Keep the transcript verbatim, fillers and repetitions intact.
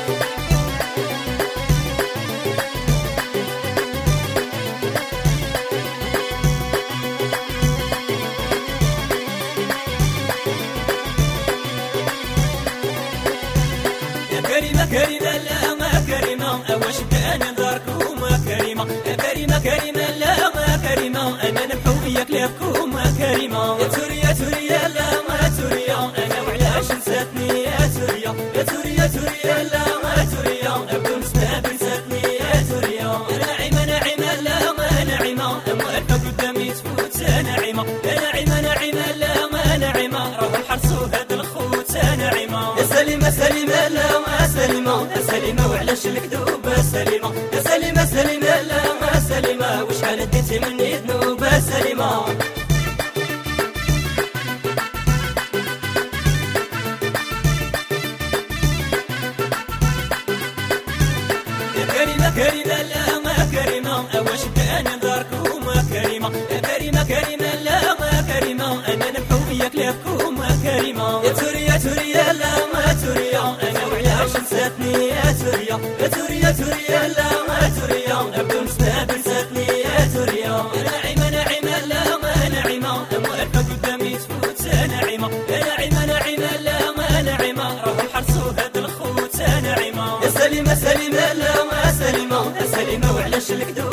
كريمة كريمة لا ما كريمة واش كان داركم كريمة كريمة كريمة لا ما كريمة أنا نبحو وياك ليبكم كريمة يا توريا توريا لا ما توريا أنا وعلاش نساتني يا توريا يا توريا توريا لا ما توريا أبدو نستهبل نساتني يا توريا ناعمة ناعمة لا ما ناعمة موالفة قدامي تفوت ناعمة ناعمة ناعمة لا ما ناعمة راهو نحرصو هاد الخوت ناعمة يا سليمة سليمة لا ما سليمة يا سليمة وعلاش الكذوب سليمة يا سليمة سليمة لا ما سليمة وشحال ديتي مني ذنوب سليمة كريمة كريمة لا ما كريمة واش كان داركم كريمة كريمة كريمة لا ما كريمة أنا نبحو وياك ليبكم كريمة يا توريا توريا لا ما توريا أنا وعلاش نساتني يا توريا يا توريا توريا لا ما توريا أبدو نستهبل نساتني يا توريا ناعمة ناعمة لا ما ناعمة موالفة قدامي تفوت ناعمة ناعمة ناعمة لا ما ناعمة راهو نحرصو هاد الخوت ناعمة يا سليمة سليمة لا ما سليمة يا سليمة وعلاش الكذوب